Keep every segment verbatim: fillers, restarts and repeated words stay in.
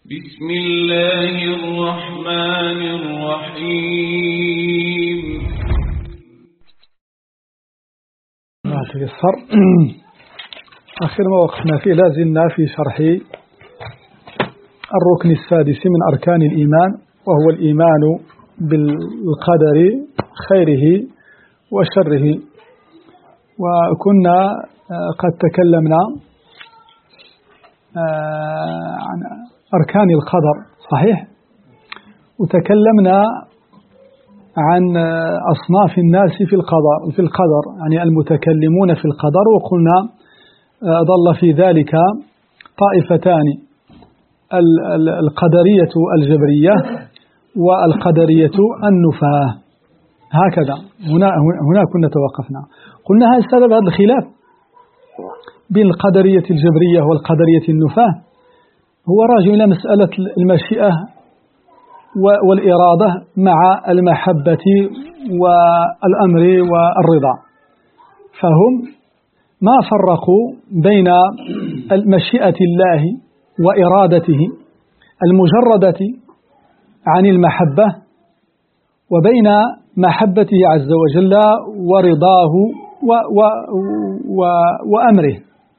بسم الله الرحمن الرحيم. آخر ما وقفنا فيه لازلنا في شرح الركن السادس من أركان الإيمان، وهو الإيمان بالقدر خيره وشره. وكنا قد تكلمنا عن أركان القدر، صحيح؟ وتكلمنا عن أصناف الناس في القدر في القدر يعني المتكلمون في القدر، وقلنا ضل في ذلك طائفتان: القدرية الجبرية والقدرية النفاة. هكذا هنا هنا كنا توقفنا. قلنا هذا السبب هذا الخلاف بين القدرية الجبرية والقدرية النفاة هو راجع إلى مسألة المشيئة والإرادة مع المحبة والأمر والرضا. فهم ما فرقوا بين مشيئة الله وإرادته المجردة عن المحبة وبين محبته عز وجل ورضاه و و و وأمره.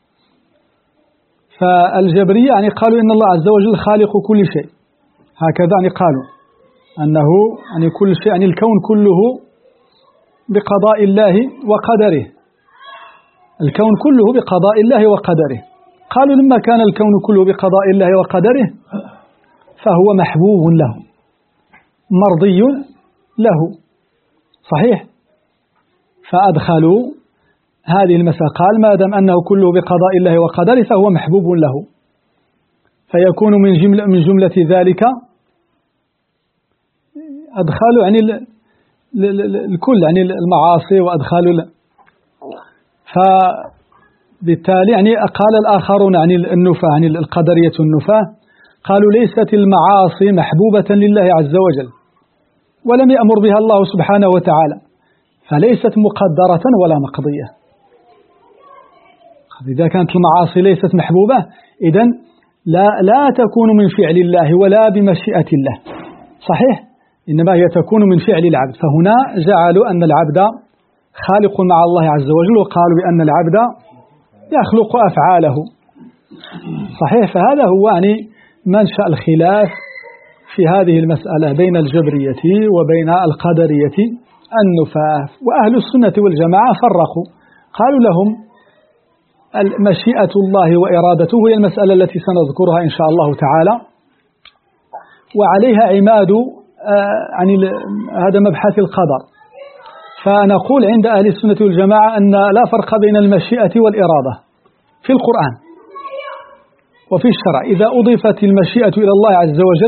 فالجبرية يعني قالوا إن الله عز وجل خالق كل شيء، هكذا يعني قالوا أنه يعني كل شيء يعني الكون كله بقضاء الله وقدره، الكون كله بقضاء الله وقدره. قالوا لما كان الكون كله بقضاء الله وقدره فهو محبوب له مرضي له، صحيح؟ فأدخلوا هذه المسألة، قال ما دام أنه كله بقضاء الله وقدره فهو محبوب له، فيكون من جملة, من جملة ذلك أدخلوا يعني الكل يعني المعاصي وأدخلوا، فبالتالي يعني قال الآخرون عن النفاة عن القدرية النفاة قالوا ليست المعاصي محبوبة لله عز وجل ولم يأمر بها الله سبحانه وتعالى، فليست مقدرة ولا مقضية. إذا كانت المعاصي ليست محبوبة إذن لا, لا تكون من فعل الله ولا بمشيئة الله، صحيح؟ إنما هي تكون من فعل العبد. فهنا جعلوا أن العبد خالق مع الله عز وجل، وقالوا بأن العبد يخلق أفعاله، صحيح؟ فهذا هو يعني منشأ الخلاف في هذه المسألة بين الجبرية وبين القدرية النفاة. وأهل السنة والجماعة فرقوا، قالوا لهم مشيئة الله وإرادته هي المسألة التي سنذكرها إن شاء الله تعالى، وعليها عماد عن هذا مبحث القدر. فنقول عند أهل السنة والجماعة أن لا فرق بين المشيئة والإرادة في القرآن وفي الشرع. إذا أضيفت المشيئة إلى الله عز وجل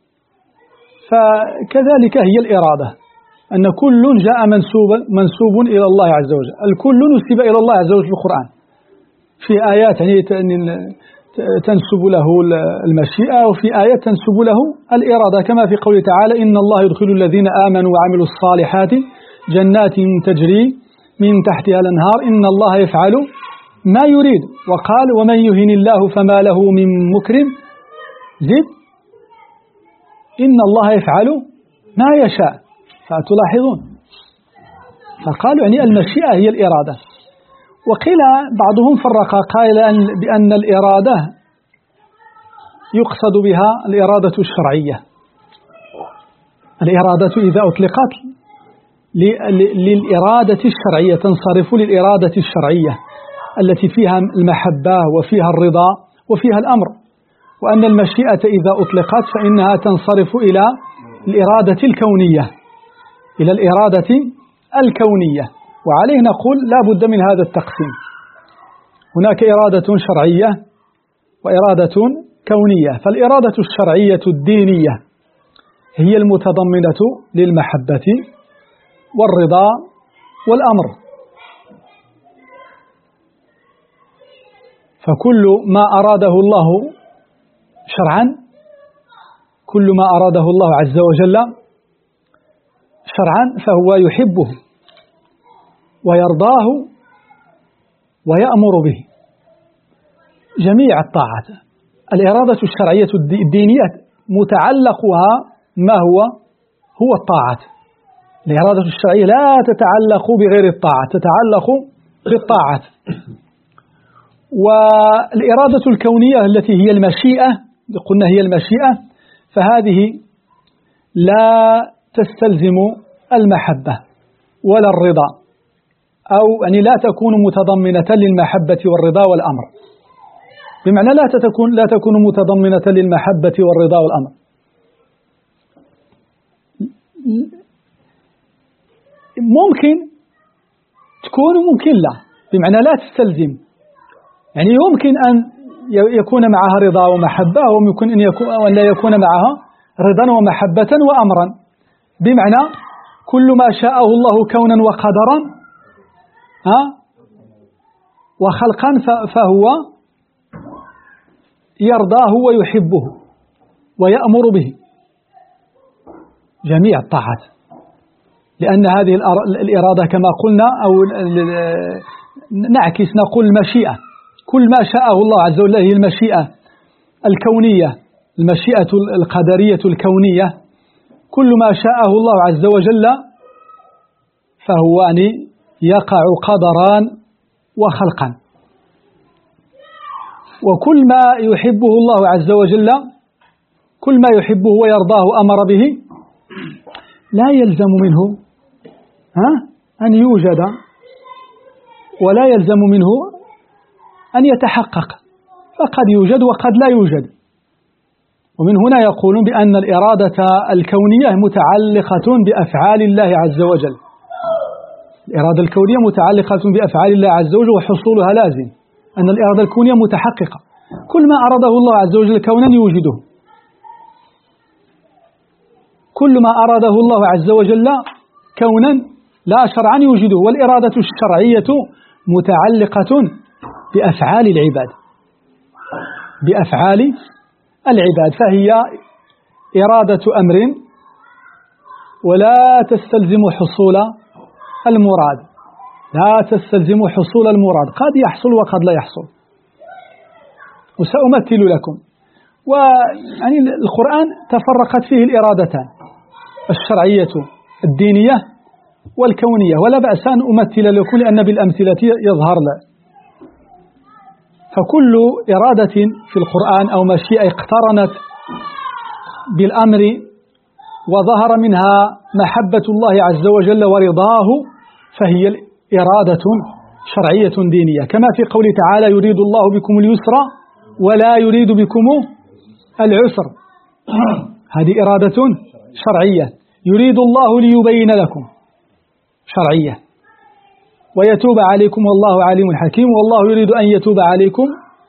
فكذلك هي الإرادة، أن كل جاء منسوب منسوب إلى الله عز وجل، الكل نسب إلى الله عز وجل في القرآن في آيات يعني تنسب له المشيئة، وفي آيات تنسب له الإرادة، كما في قوله تعالى إن الله يدخل الذين آمنوا وعملوا الصالحات جنات تجري من تحتها الأنهار إن الله يفعل ما يريد. وقال ومن يهن الله فما له من مكرم زد إن الله يفعل ما يشاء. فتلاحظون فقالوا يعني المشيئة هي الإرادة. وقيل بعضهم فرق قال بأن الإرادة يقصد بها الإرادة الشرعية، الإرادة إذا أطلقت للإرادة الشرعية تنصرف للإرادة الشرعية التي فيها المحبة وفيها الرضا وفيها الأمر، وأن المشيئة إذا أطلقت فإنها تنصرف إلى الإرادة الكونية إلى الإرادة الكونية. وعليه نقول لا بد من هذا التقسيم، هناك إرادة شرعية وإرادة كونية. فالإرادة الشرعية الدينية هي المتضمنة للمحبة والرضا والأمر، فكل ما أراده الله شرعا، كل ما أراده الله عز وجل شرعا فهو يحبه ويرضاه ويأمر به. جميع الطاعات الإرادة الشرعية الدينية متعلقها ما هو هو الطاعة. الإرادة الشرعية لا تتعلق بغير الطاعة، تتعلق بالطاعة. والإرادة الكونية التي هي المشيئة، قلنا هي المشيئة، فهذه لا تستلزم المحبة ولا الرضا، أو يعني لا تكون متضمنة للمحبة والرضا والأمر، بمعنى لا تكون لا تكون متضمنة للمحبة والرضا والأمر. ممكن تكون ممكن لا، بمعنى لا تستلزم، يعني يمكن أن يكون معها رضا ومحبة، ويمكن أن يكون أن لا يكون معها رضا ومحبة وأمرا، بمعنى كل ما شاءه الله كونا وقدرا ها وخلقا فهو يرضاه ويحبه ويأمر به، جميع الطاعات، لأن هذه الإرادة كما قلنا، أو نعكس نقول المشيئة، كل ما شاءه الله عز وجل هي المشيئة الكونية، المشيئة القدرية الكونية، كل ما شاءه الله عز وجل فهو يعني يقع قدرا وخلقا، وكل ما يحبه الله عز وجل، كل ما يحبه ويرضاه أمر به، لا يلزم منه ها أن يوجد، ولا يلزم منه أن يتحقق، فقد يوجد وقد لا يوجد. ومن هنا يقولون بأن الإرادة الكونية متعلقة بأفعال الله عز وجل، الإرادة الكونية متعلقة بأفعال الله عز وجل وحصولها لازم، أن الإرادة الكونية متحققة، كل ما أراده الله عز وجل كونا يوجده، كل ما أراده الله عز وجل كونا لا شرعا يوجده. والإرادة الشرعية متعلقة بأفعال العباد، بأفعال العباد، فهي إرادة أمر ولا تستلزم حصول المراد، لا تستلزم حصول المراد، قد يحصل وقد لا يحصل. وسأمثل لكم، ويعني القرآن تفرقت فيه الإرادتان، الشرعية الدينية والكونية، ولا بأس أن أمثل لكم لأن بالأمثلة يظهر له. فكل إرادة في القرآن أو مشيئة اقترنت بالأمر وظهر منها محبة الله عز وجل ورضاه فهي إرادة شرعية دينية، كما في قوله تعالى يريد الله بكم اليسر ولا يريد بكم العسر، هذه إرادة شرعية. يريد الله ليبين لكم، شرعية. ويتوب عليكم والله عليم حكيم، والله يريد أن يتوب عليكم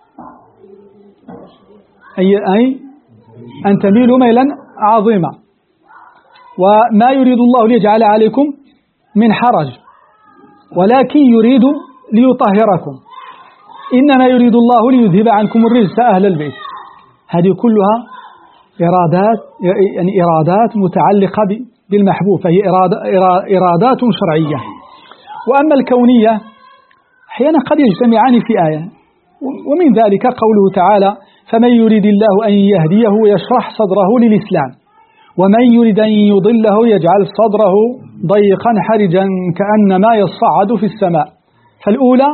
أي أن تميلوا ميلا عظيما. وما يريد الله ليجعل عليكم من حرج، ولكن يريد ليطهركم، إنما يريد الله ليذهب عنكم الرجس أهل البيت. هذه كلها إرادات، يعني إرادات متعلقة بالمحبوب، فهي إرادات شرعية. وأما الكونية أحيانا قد يجتمعان في آية، ومن ذلك قوله تعالى فمن يريد الله أن يهديه يشرح صدره للإسلام ومن يريد أن يضله يجعل صدره ضيقا حرجا كأنما يصعد في السماء. فالأولى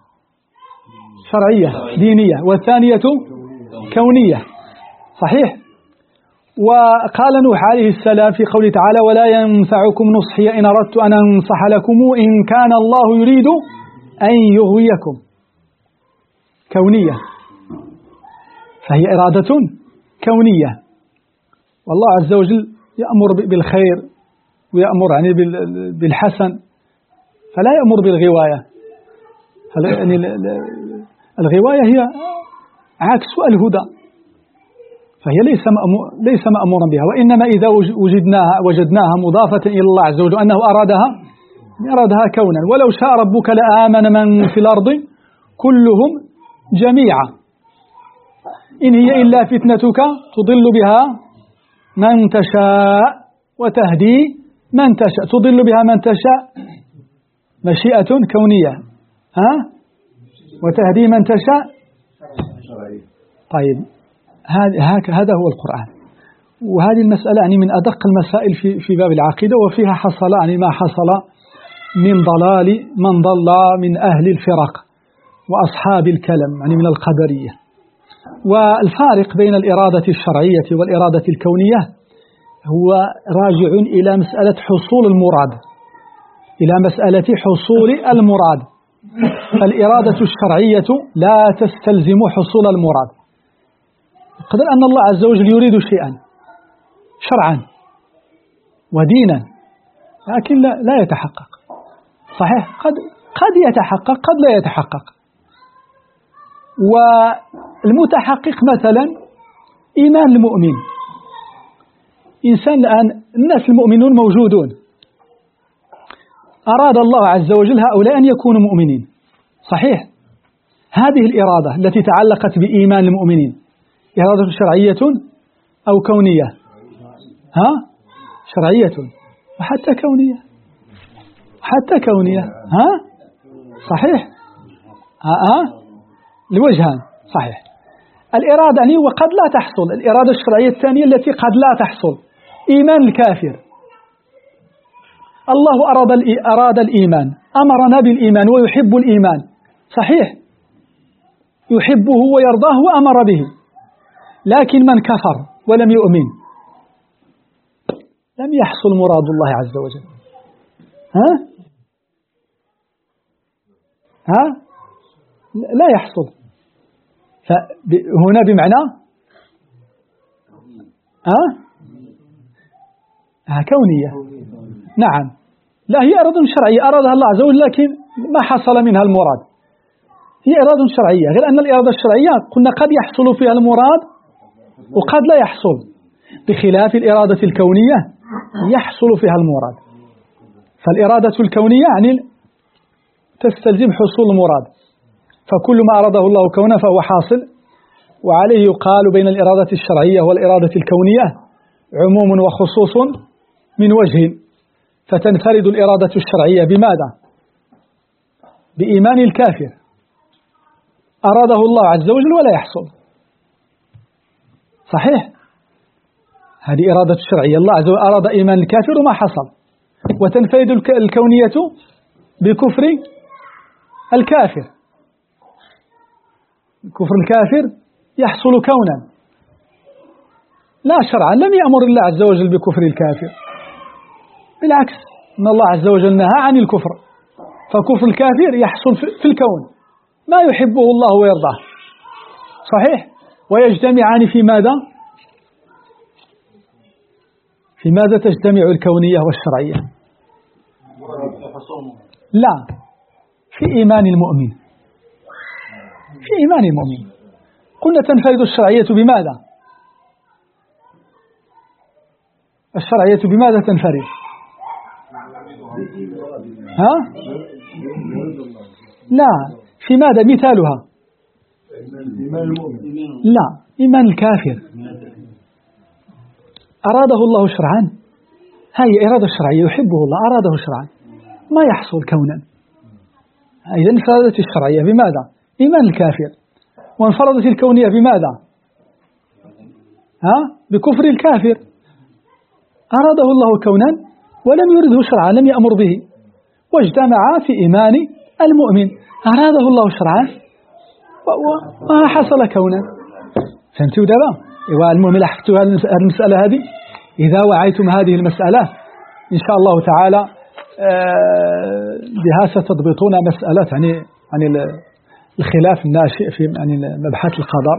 شرعية دينية، والثانية كونية، صحيح. وقال نوح عليه السلام في قوله تعالى ولا ينفعكم نصحي إن أردت أن أنصح لكم إن كان الله يريد أن يغويكم، كونية، فهي إرادة كونية. والله عز وجل يأمر بالخير ويأمر يعني بالحسن، فلا يأمر بالغواية. يعني الغواية هي عكس الهدى، فهي ليس ليس مأمورا بها، وإنما إذا وجدناها وجدناها مضافة إلى الله عز وجل أنه أرادها أرادها كونا. ولو شاء ربك لآمن من في الأرض كلهم جميعا إن هي إلا فتنتك تضل بها من تشاء وتهدي من تشاء، تضل بها من تشاء مشيئة كونية، ها، وتهدي من تشاء. طيب هذا هو القرآن. وهذه المسألة يعني من أدق المسائل في في باب العقيدة، وفيها حصل يعني ما حصل من ضلال من ضل من أهل الفرق وأصحاب الكلم يعني من القدرية. والفارق بين الإرادة الشرعية والإرادة الكونية هو راجع إلى مسألة حصول المراد، إلى مسألة حصول المراد. الإرادة الشرعية لا تستلزم حصول المراد. قدر أن الله عز وجل يريد شيئا شرعا ودينا، لكن لا, لا يتحقق. صحيح، قد قد يتحقق قد لا يتحقق. والمتحقق مثلا إيمان المؤمن. إنسان الآن الناس المؤمنون موجودون، أراد الله عز وجل هؤلاء أن يكونوا مؤمنين. صحيح، هذه الإرادة التي تعلقت بإيمان المؤمنين إرادة شرعية أو كونية؟ ها؟ شرعية وحتى كونية، حتى كونية. ها؟ صحيح. ها ها لوجهان. صحيح. الإرادة يعني وقد لا تحصل. الإرادة الشرعية الثانية التي قد لا تحصل إيمان الكافر. الله أراد أراد الإيمان، أمرنا بالإيمان ويحب الإيمان. صحيح، يحبه ويرضاه وأمر به. لكن من كفر ولم يؤمن لم يحصل مراد الله عز وجل. ها؟ ها؟ لا يحصل. فهنا بمعنى ها؟ ها كونية. نعم، لا هي إرادة شرعية أرادها الله عز وجل لكن ما حصل منها المراد. هي إرادة شرعية، غير أن الإرادة الشرعية قلنا قد يحصل فيها المراد وقد لا يحصل، بخلاف الإرادة الكونية يحصل فيها المراد. فالإرادة الكونية يعني تستلزم حصول المراد، فكل ما أراده الله كونا فهو حاصل. وعليه يقال بين الإرادة الشرعية والإرادة الكونية عموم وخصوص من وجه. فتنفرد الإرادة الشرعية بماذا؟ بإيمان الكافر، أراده الله عز وجل ولا يحصل. صحيح، هذه إرادة الشرعية، الله عز وجل أراد إيمان الكافر وما حصل. وتنفرد الكونية بكفر الكافر. كفر الكافر يحصل كونا لا شرعا، لم يأمر الله عز وجل بكفر الكافر، بالعكس إن الله عز وجل نهى عن الكفر. فكفر الكافر يحصل في الكون ما يحبه الله ويرضاه. صحيح، ويجتمعان في ماذا؟ في ماذا تجتمع الكونية والشرعية؟ لا، في إيمان المؤمن. في إيمان المؤمن قلنا تنفرد الشرعية بماذا؟ الشرعية بماذا تنفرد؟ ها؟ لا، في ماذا مثالها؟ لا، إيمان الكافر أراده الله شرعا، هاي إرادة الشرعية يحبه الله أراده شرعا ما يحصل كونا. إذا انفردت الشرعية بماذا؟ إيمان الكافر. وانفردت الكونية بماذا؟ ها؟ بكفر الكافر، أراده الله كونا ولم يرده شرعا، لم يأمر به. واجتمع في إيمان المؤمن، أراده الله شرعا وما حصل كونا. فهمتوا دابا؟ والمهم لاحظتوا هذه المسألة هذه. إذا وعيتم هذه المسألة إن شاء الله تعالى بها ستضبطون مسألة يعني عن الخلاف الناشئ في يعني مبحث القدر.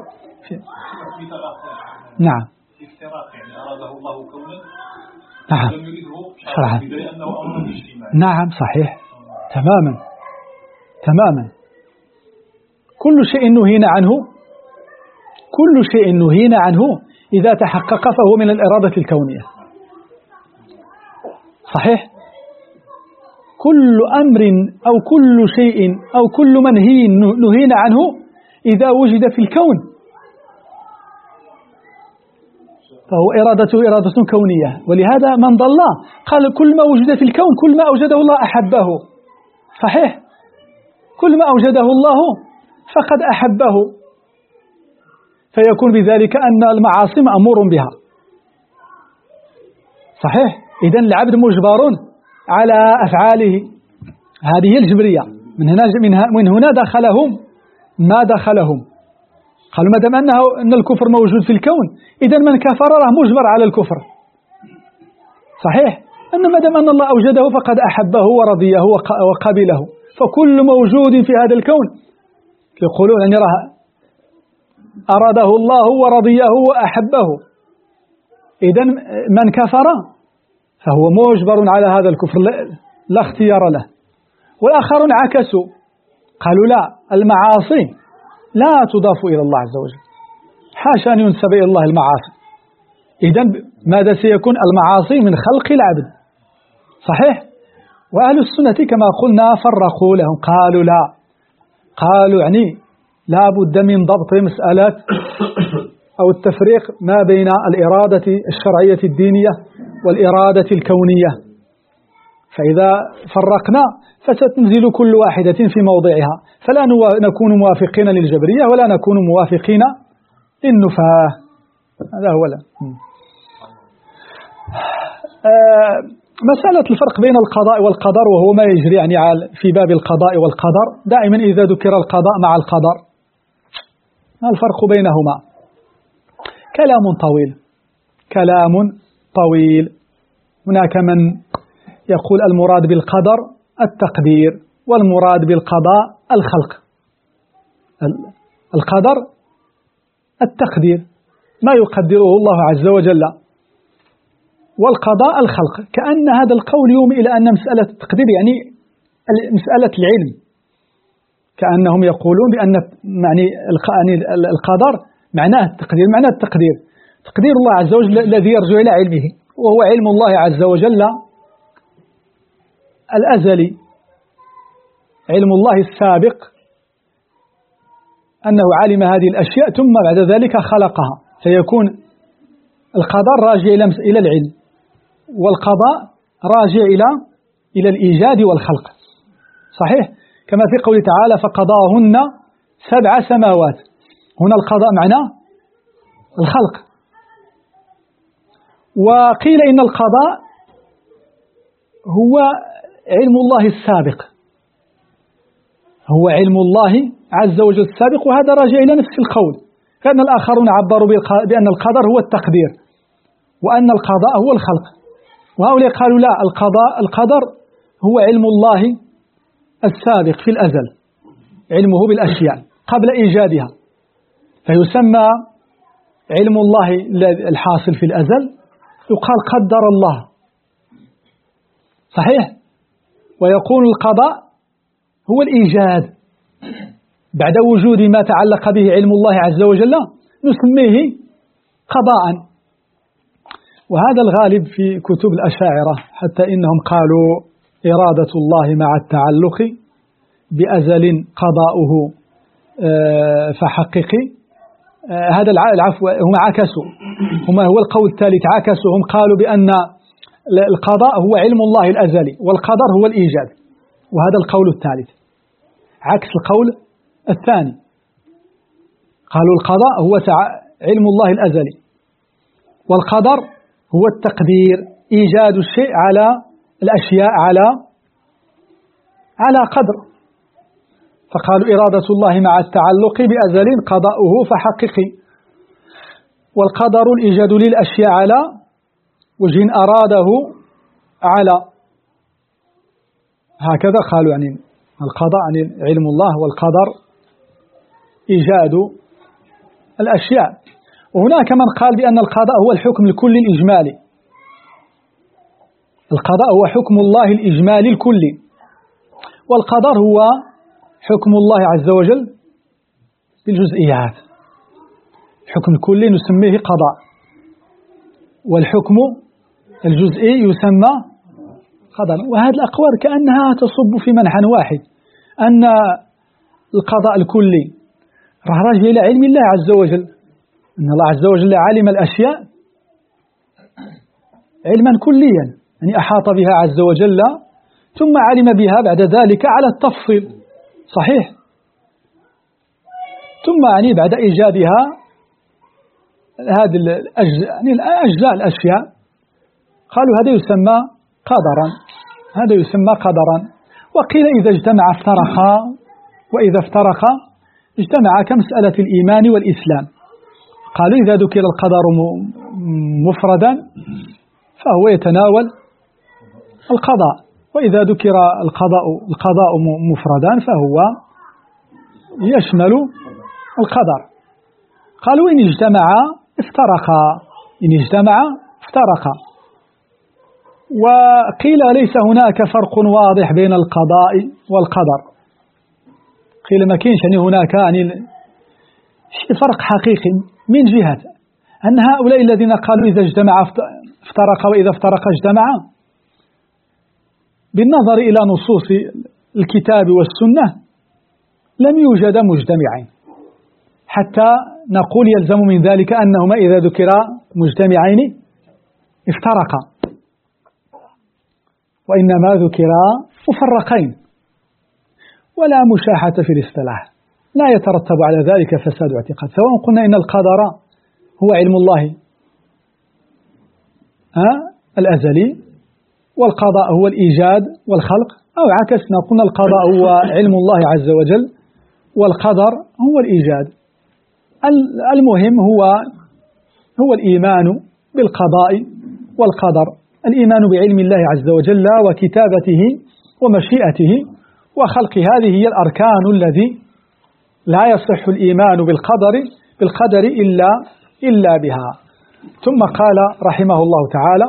نعم. يعني أراده الله كونا نعم لم يريده شرعا. لأنه أمر بالاجتماع. نعم صحيح تماما تماما. كل شيء نهينا عنه كل شيء نهينا عنه إذا تحقق فهو من الإرادة الكونية. صحيح. كل أمر أو كل شيء أو كل منهي نهينا عنه إذا وجد في الكون فهو إرادته إرادة كونية. ولهذا من ضل قال كل ما وجد في الكون كل ما أوجده الله أحبه. صحيح. كل ما أوجده الله فقد أحبه. فيكون بذلك أن المعاصي مأمور بها. صحيح؟ إذن العبد مجبر على أفعاله، هذه الجبرية. من هنا من هنا دخلهم ما دخلهم، قالوا ما دام أنه أن الكفر موجود في الكون، إذن من كفر راه مجبر على الكفر. صحيح؟ أن ما دام أن الله أوجده فقد أحبه ورضيه وقبله، فكل موجود في هذا الكون يقولون أن راه أراده الله ورضيه وأحبه، إذن من كفر فهو مجبر على هذا الكفر لا اختيار له. والآخرون عكسوا، قالوا لا، المعاصي لا تضاف إلى الله عز وجل، حاشا أن ينسب إلى الله المعاصي. إذن ماذا سيكون؟ المعاصي من خلق العبد. صحيح؟ وأهل السنة كما قلنا فرقوا لهم، قالوا لا، قالوا يعني لا بد من ضبط مسألة أو التفريق ما بين الإرادة الشرعية الدينية والإرادة الكونية، فإذا فرقنا فستنزل كل واحدة في موضعها، فلا نكون موافقين للجبرية ولا نكون موافقين للنفاة. هذا هو لا. آه مسألة الفرق بين القضاء والقدر، وهو ما يجري يعني في باب القضاء والقدر، دائما إذا ذكر القضاء مع القدر ما الفرق بينهما؟ كلام طويل، كلام طويل. هناك من يقول المراد بالقدر التقدير، والمراد بالقضاء الخلق. القدر التقدير ما يقدره الله عز وجل، والقضاء الخلق. كأن هذا القول يومي إلى أن مسألة التقدير يعني مسألة العلم، كأنهم يقولون بأن يعني القدر معناه التقدير، معناه التقدير تقدير الله عز وجل الذي يرجع إلى علمه، وهو علم الله عز وجل الأزلي، علم الله السابق، أنه علم هذه الأشياء ثم بعد ذلك خلقها، فيكون القدر راجع إلى العلم، والقضاء راجع إلى إلى الإيجاد والخلق. صحيح؟ كما في قوله تعالى فقضاهن سبع سماوات، هنا القضاء معناه الخلق. وقيل إن القضاء هو علم الله السابق، هو علم الله عز وجل السابق، وهذا راجع إلى نفس القول، كأن الآخرون عبروا بأن القدر هو التقدير وأن القضاء هو الخلق، وهؤلاء قالوا لا، القضاء القدر هو علم الله السابق في الأزل، علمه بالأشياء قبل إيجادها، فيسمى علم الله الحاصل في الأزل يقال قدر الله. صحيح؟ ويقول القضاء هو الإيجاد بعد وجود ما تعلق به علم الله عز وجل نسميه قضاء. وهذا الغالب في كتب الأشاعرة، حتى إنهم قالوا إرادة الله مع التعلق بأزل قضاؤه فحققي. هذا العفو هم عكسوا، هم هو القول الثالث عكسوا، هم قالوا بأن القضاء هو علم الله الأزلي والقدر هو الإيجاد، وهذا القول الثالث عكس القول الثاني، قالوا القضاء هو علم الله الأزلي والقدر هو التقدير، إيجاد الشيء على الأشياء على على قدر، فقالوا إرادة الله مع التعلق بأزل قضاؤه فحققي، والقدر الإيجاد للأشياء على وجه أراده على، هكذا قالوا يعني القضاء عن علم الله والقدر إيجاد الأشياء. وهناك من قال بأن القضاء هو الحكم الكلي الإجمالي، القضاء هو حكم الله الإجمالي الكلي، والقدر هو حكم الله عز وجل بالجزئيات. الحكم الكلي نسميه قضاء، والحكم الجزئي يسمى قدر. وهذه الأقوال كأنها تصب في منحى واحد، أن القضاء الكلي راجع إلى علم الله عز وجل، أن الله عز وجل علم الأشياء علما كليا، يعني أحاط بها عز وجل ثم علم بها بعد ذلك على التفصيل. صحيح؟ ثم يعني بعد إيجادها هذه الأجزاء يعني أجزاء الأشياء قالوا هذا يسمى قدرا، هذا يسمى قدرا. وقيل إذا اجتمع افترقا، وإذا افترقا اجتمع كمسألة الإيمان والإسلام. قالوا إذا ذكر القدر مفردا فهو يتناول القضاء، وإذا ذكر القضاء القضاء مفردا فهو يشمل القدر. قالوا إن اجتمع افترقا، إن اجتمع افترقا. وقيل ليس هناك فرق واضح بين القضاء والقدر، قيل ما كاينش يعني هناك يعني فرق حقيقي من جهة أن هؤلاء الذين قالوا إذا اجتمع افترق وإذا افترق اجتمع، بالنظر إلى نصوص الكتاب والسنة لم يوجد مجتمعين حتى نقول يلزم من ذلك أنهما إذا ذكرا مجتمعين افترقا، وإنما ذكرا مفرقين، ولا مشاحة في الاصطلاح، لا يترتب على ذلك فساد اعتقاد. سواء قلنا إن القدر هو علم الله ها الأزلي، والقضاء هو الإيجاد والخلق، أو عكسنا قلنا القضاء هو علم الله عز وجل والقدر هو الإيجاد. المهم هو هو الإيمان بالقضاء والقدر، الإيمان بعلم الله عز وجل وكتابته ومشيئته وخلق. هذه هي الأركان الذي لا يصح الإيمان بالقدر بالقدر إلا إلا بها. ثم قال رحمه الله تعالى: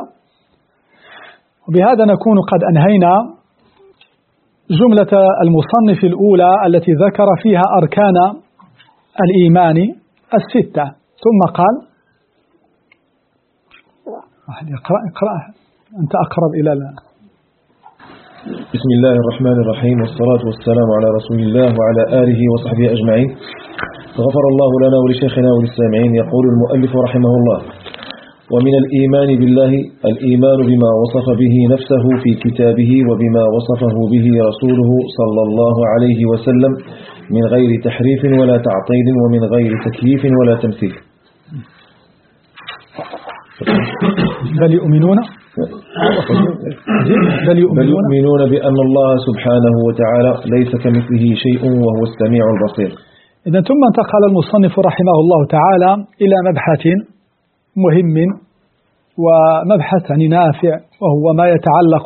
وبهذا نكون قد أنهينا جملة المصنف الأولى التي ذكر فيها أركان الإيمان الستة. ثم قال: اقرأ اقرأ أنت أقرب إلى الله. بسم الله الرحمن الرحيم، والصلاة والسلام على رسول الله وعلى آله وصحبه أجمعين. غفر الله لنا ولشيخنا وللسامعين. يقول المؤلف رحمه الله: ومن الإيمان بالله الإيمان بما وصف به نفسه في كتابه وبما وصفه به رسوله صلى الله عليه وسلم من غير تحريف ولا تعطيل ومن غير تكييف ولا تمثيل. بل يؤمنون بل يؤمنون بأن الله سبحانه وتعالى ليس كمثله شيء وهو السميع البصير. إذا ثم انتقل المصنف رحمه الله تعالى إلى مبحث مهم ومبحث يعني نافع، وهو ما يتعلق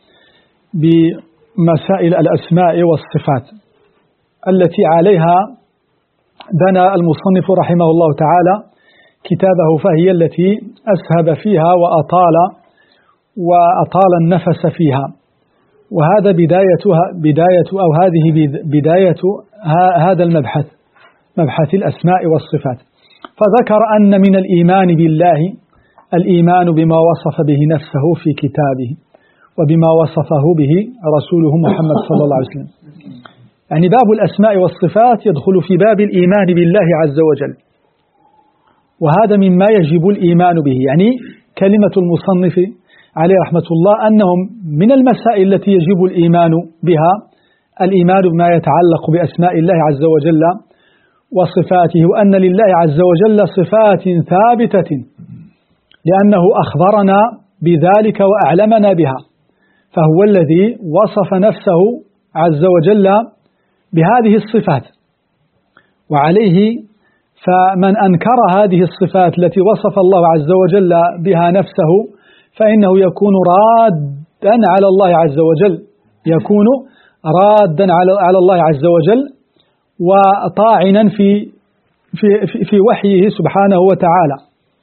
بمسائل الأسماء والصفات التي عليها بنى المصنف رحمه الله تعالى كتابه، فهي التي أسهب فيها وأطال وأطال النفس فيها. وهذا بدايتها بداية أو هذه بداية هذا المبحث، مبحث الأسماء والصفات. فذكر أن من الإيمان بالله الإيمان بما وصف به نفسه في كتابه وبما وصفه به رسوله محمد صلى الله عليه وسلم. يعني باب الأسماء والصفات يدخل في باب الإيمان بالله عز وجل، وهذا مما يجب الإيمان به. يعني كلمة المصنف عليه رحمة الله أنهم من المسائل التي يجب الإيمان بها الإيمان بما يتعلق بأسماء الله عز وجل وصفاته، وأن لله عز وجل صفات ثابتة لأنه أخبرنا بذلك وأعلمنا بها، فهو الذي وصف نفسه عز وجل بهذه الصفات. وعليه فمن أنكر هذه الصفات التي وصف الله عز وجل بها نفسه فإنه يكون رادا على الله عز وجل، يكون رادا على الله عز وجل وطاعنا في في في وحيه سبحانه وتعالى.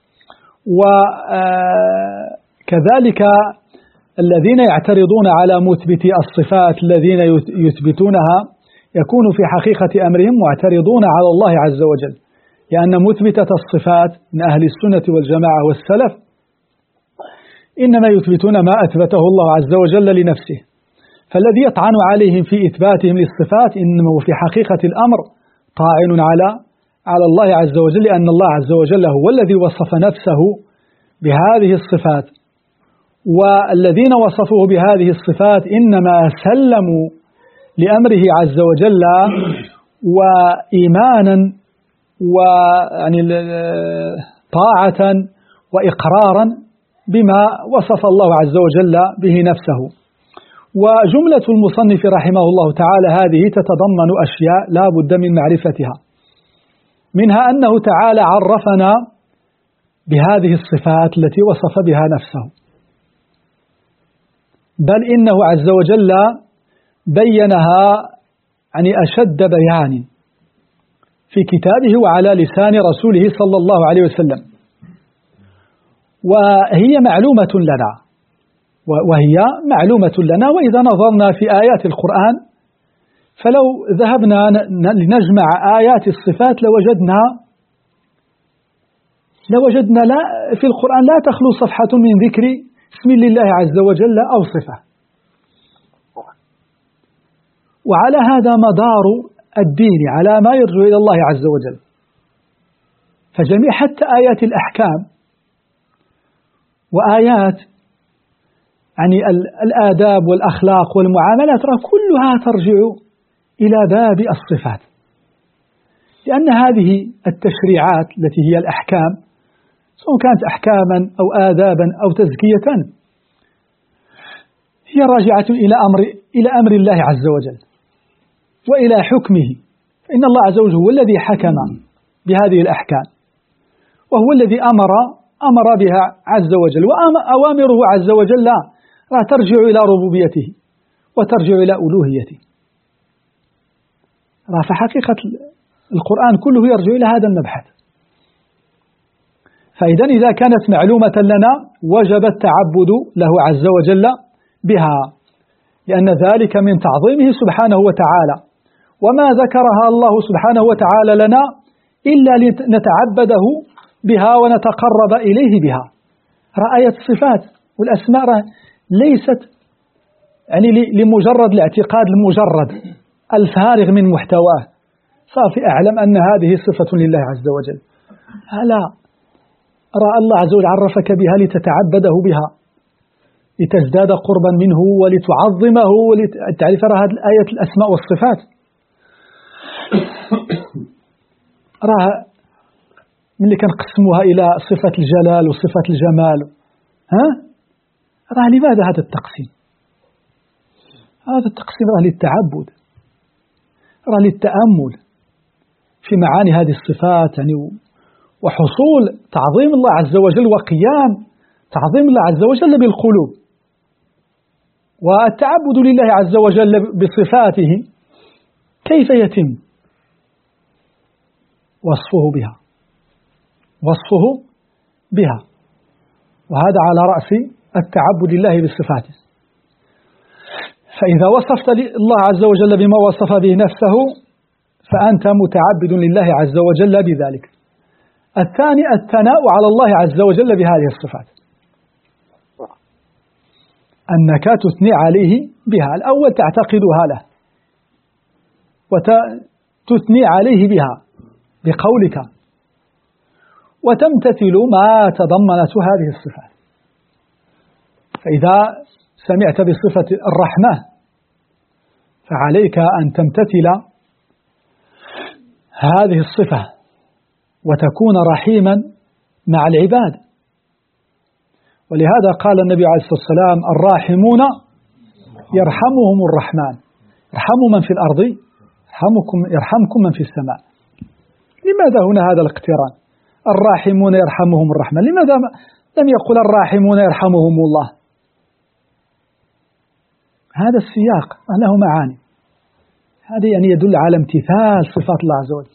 وكذلك الذين يعترضون على مثبتي الصفات الذين يثبتونها يكون في حقيقة أمرهم معترضون على الله عز وجل، لأن مثبتة الصفات من أهل السنة والجماعة والسلف إنما يثبتون ما أثبته الله عز وجل لنفسه. فالذي يطعن عليهم في إثباتهم للصفات إنما في حقيقة الأمر طاعن على على الله عز وجل، لأن الله عز وجل هو الذي وصف نفسه بهذه الصفات، والذين وصفوه بهذه الصفات إنما سلموا لأمره عز وجل وإيمانا ويعني طاعة وإقرارا بما وصف الله عز وجل به نفسه. وجملة المصنف رحمه الله تعالى هذه تتضمن أشياء لا بد من معرفتها، منها أنه تعالى عرفنا بهذه الصفات التي وصف بها نفسه، بل إنه عز وجل بينها يعني أشد بيان في كتابه وعلى لسان رسوله صلى الله عليه وسلم، وهي معلومة لنا وهي معلومة لنا وإذا نظرنا في آيات القرآن فلو ذهبنا لنجمع آيات الصفات لوجدنا لوجدنا لا في القرآن لا تخلو صفحة من ذكر اسم لله عز وجل أو صفة. وعلى هذا مدار الدين، على ما يرجو إلى الله عز وجل. فجميع حتى آيات الأحكام وآيات يعني الآداب والأخلاق والمعاملات كلها ترجع إلى باب الصفات، لأن هذه التشريعات التي هي الأحكام سواء كانت أحكاما أو آدابا أو تزكية هي راجعة إلى أمر إلى أمر الله عز وجل وإلى حكمه، فإن الله عز وجل هو الذي حكم بهذه الأحكام وهو الذي أمر أمر بها عز وجل، وأوامره عز وجل لا ترجع إلى ربوبيته وترجع إلى ألوهيته. فحقيقة القرآن كله يرجع إلى هذا المبحث. فإذا إذا كانت معلومة لنا وجب التعبد له عز وجل بها، لأن ذلك من تعظيمه سبحانه وتعالى، وما ذكرها الله سبحانه وتعالى لنا إلا لنتعبده بها ونتقرب إليه بها. رآية الصفات والأسماء ليست يعني لمجرد الاعتقاد المجرد الفارغ من محتواه، صافي أعلم أن هذه صفة لله عز وجل. لا، رأى الله عز وجل عرفك بها لتتعبده بها، لتزداد قربا منه ولتعظمه ولتعرف هذه الآية الأسماء والصفات. راه ملي كنقسموها إلى صفة الجلال وصفة الجمال، ها راه لماذا هذا التقسيم؟ هذا التقسيم راه للتعبد، راه للتأمل في معاني هذه الصفات يعني وحصول تعظيم الله عز وجل وقيام تعظيم الله عز وجل بالقلوب. والتعبد لله عز وجل بصفاته كيف يتم؟ وصفه بها وصفه بها وهذا على رأس التعبد لله بصفاته. فإذا وصفت الله عز وجل بما وصف به نفسه فأنت متعبد لله عز وجل بذلك. الثاني الثناء على الله عز وجل بهذه الصفات، أنك تثني عليه بها. الأول تعتقدها له وتثني عليه بها بقولك وتمتثل ما تضمنت هذه الصفات. فإذا سمعت بصفة الرحمة فعليك أن تمتثل هذه الصفة وتكون رحيما مع العباد. ولهذا قال النبي عليه الصلاة والسلام الراحمون يرحمهم الرحمن، ارحموا من في الأرض يرحمكم, يرحمكم من في السماء. لماذا هنا هذا الاقتران؟ الراحمون يرحمهم الرحمن، لماذا لم يقل الراحمون يرحمهم الله؟ هذا السياق له معاني، هذا يعني يدل على امتثال صفات الله عز وجل.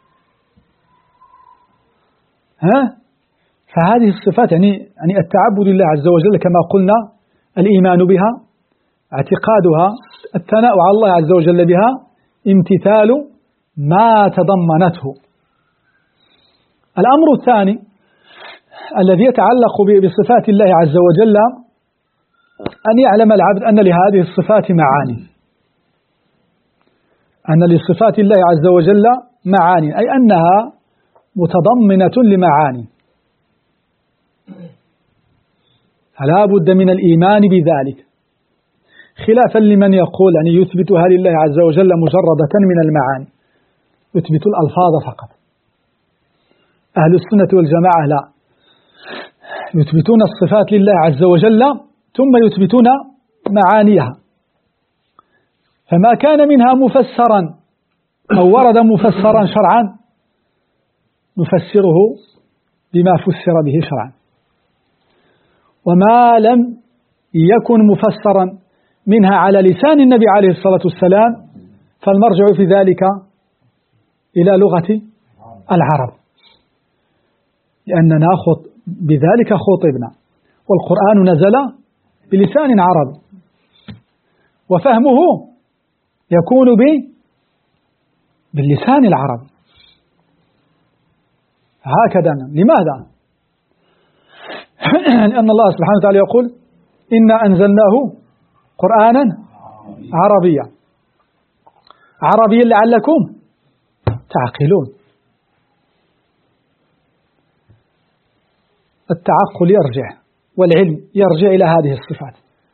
ها؟ فهذه الصفات يعني يعني التعبد لله عز وجل كما قلنا، الإيمان بها، اعتقادها، الثناء على الله عز وجل بها، امتثال ما تضمنته. الأمر الثاني الذي يتعلق بصفات الله عز وجل أن يعلم العبد أن لهذه الصفات معاني، أن لصفات الله عز وجل معاني، أي أنها متضمنة لمعاني، فلا بد من الإيمان بذلك، خلافا لمن يقول أن يثبتها لله عز وجل مجردة من المعاني، يثبت الألفاظ فقط. أهل السنة والجماعة لا، يثبتون الصفات لله عز وجل ثم يثبتون معانيها، فما كان منها مفسرا أو ورد مفسرا شرعا نفسره بما فسر به شرعا، وما لم يكن مفسرا منها على لسان النبي عليه الصلاة والسلام فالمرجع في ذلك إلى لغة العرب، لأننا بذلك خطبنا، والقرآن نزل بلسان عربي وفهمه يكون باللسان العربي. هكذا. لماذا؟ لأن الله سبحانه وتعالى يقول إنا أنزلناه قرآنا عربيا عربيا لعلكم تعقلون. التعقل يرجع والعلم يرجع إلى هذه الصفات.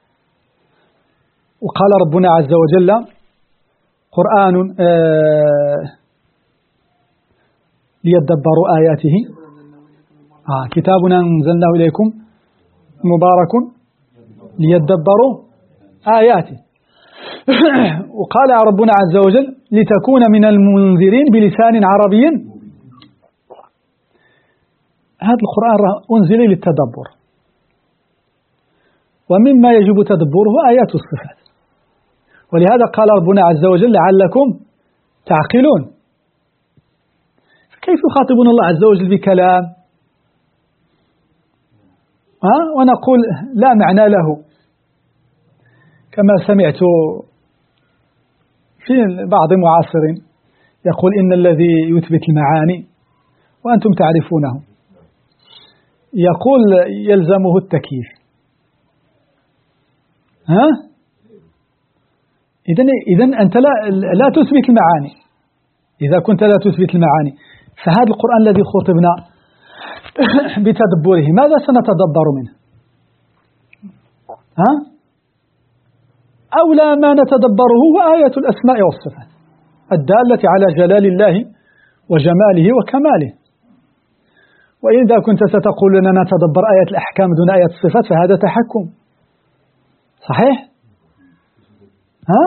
وقال ربنا عز وجل قرآن آه ليدبروا آياته آه كتاب أنزلناه إليكم مبارك ليدبروا آياته. وقال ربنا عز وجل لتكون من المنذرين بلسان عربي. هذا القرآن أنزل للتدبر، ومما يجب تدبره آيات الصفات، ولهذا قال ربنا عز وجل لعلكم تعقلون. كيف يخاطبون الله عز وجل بكلام ها ونقول لا معنى له، كما سمعت في بعض معاصرين يقول إن الذي يثبت المعاني وأنتم تعرفونه يقول يلزمه التكييف. ها إذن إذن أنت لا لا تثبت المعاني. إذا كنت لا تثبت المعاني فهذا القرآن الذي خطبنا بتدبره ماذا سنتدبر منه؟ ها أولى ما نتدبره هو آية الأسماء والصفات الدالة على جلال الله وجماله وكماله. وإذا كنت ستقول لنا نتدبر آية الأحكام دون آية الصفات فهذا تحكم. صحيح؟ ها؟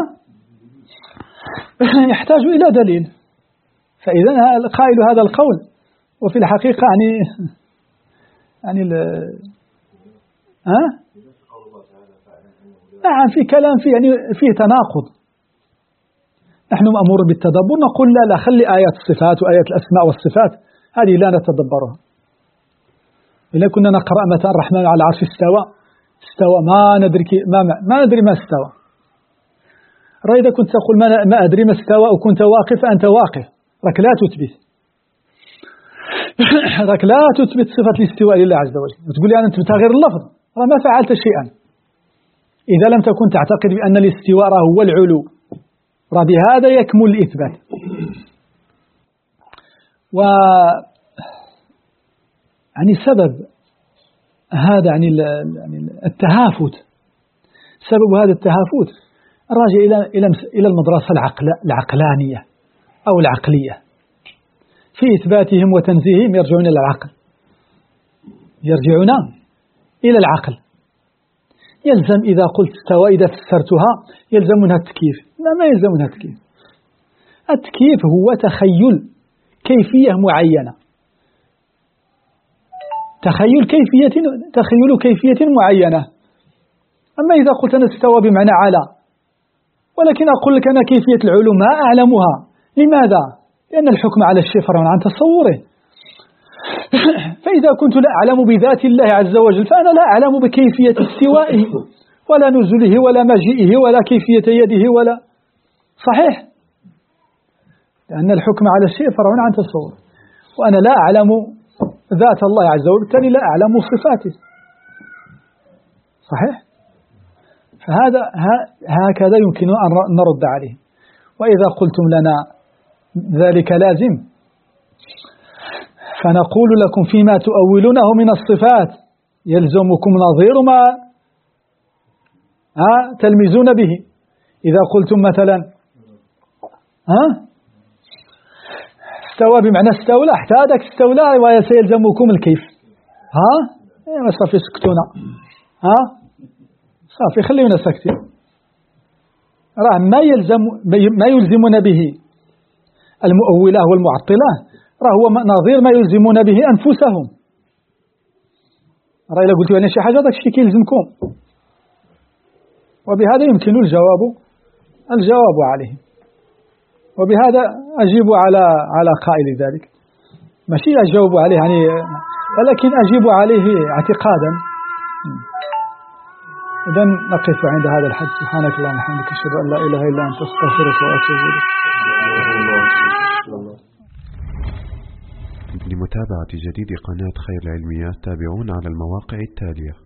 يحتاج إلى دليل. فإذا قائل هذا القول وفي الحقيقة يعني يعني ها؟ نعم في كلام فيه يعني فيه تناقض. نحن مأمور بالتدبر نقول لا لا خلي آيات الصفات وآيات الأسماء والصفات هذه لا نتدبرها. إذا كنا نقرأ متى الرحمن على العرش استوى استوى ما ندري ما ما ندري ما استوى. إذا كنت تقول ما ما أدري ما استوى وكنت واقف أنت واقف لك لا تثبت لك لا تثبت صفة الاستواء لله عز وجل وتقول لي أنا أنت بتغير اللفظ ما فعلت شيئا إذا لم تكن تعتقد بأن الاستواء هو العلو بهذا يكمل الإثبات. و يعني سبب هذا يعني التهافت سبب هذا التهافت راجع إلى إلى إلى المدرسة العقل العقلانية أو العقلية في إثباتهم وتنزيههم يرجعون إلى العقل يرجعون إلى العقل. يلزم إذا قلت استوى إذا فسرتها يلزم منها التكييف. لا ما يلزم منها التكييف. التكييف هو تخيل كيفية معينة تخيل كيفية تخيل كيفية معينة. أما إذا قلت أنا استوى بمعنى على ولكن أقول لك أنا كيفية العلو ما أعلمها. لماذا؟ لأن الحكم على الشيء فرع عن تصوره. فإذا كنت لا أعلم بذات الله عز وجل فأنا لا أعلم بكيفية استوائه ولا نزله ولا مجيئه ولا كيفية يده ولا صحيح، لأن الحكم على الشيء فرع عن تصوره وأنا لا أعلم ذات الله عز وجل بالتالي لا أعلم صفاته. صحيح؟ فهذا هكذا يمكن أن نرد عليه. وإذا قلتم لنا ذلك لازم فنقول لكم فيما تؤولونه من الصفات يلزمكم نظير ما ها تلمزون به. إذا قلتم مثلا ها استوى بمعنى استولى، حتى هذاك استولى وسيلزمكم الكيف. ها إيه صافي سكتونا، ها صافي خليونا ساكتين. راه ما يلزم ما يلزمون به المؤولة والمعطلة راه هو نظير ما يلزمون به أنفسهم. راه إلا قلتوا لنا شي حاجة داك الشيء كيلزمكم، وبهذا يمكن الجواب الجواب عليه، وبهذا أجيب على على قائل ذلك، ماشي أجاوب عليه يعني، ولكن أجيب عليه اعتقادا. إذن نقف عند هذا الحد. سبحانك اللهم وبحمدك أشهد أن لا إله إلا أنت أستغفرك وأتوب إليك. لمتابعة جديد قناة خير العلميات تابعونا على المواقع التالية.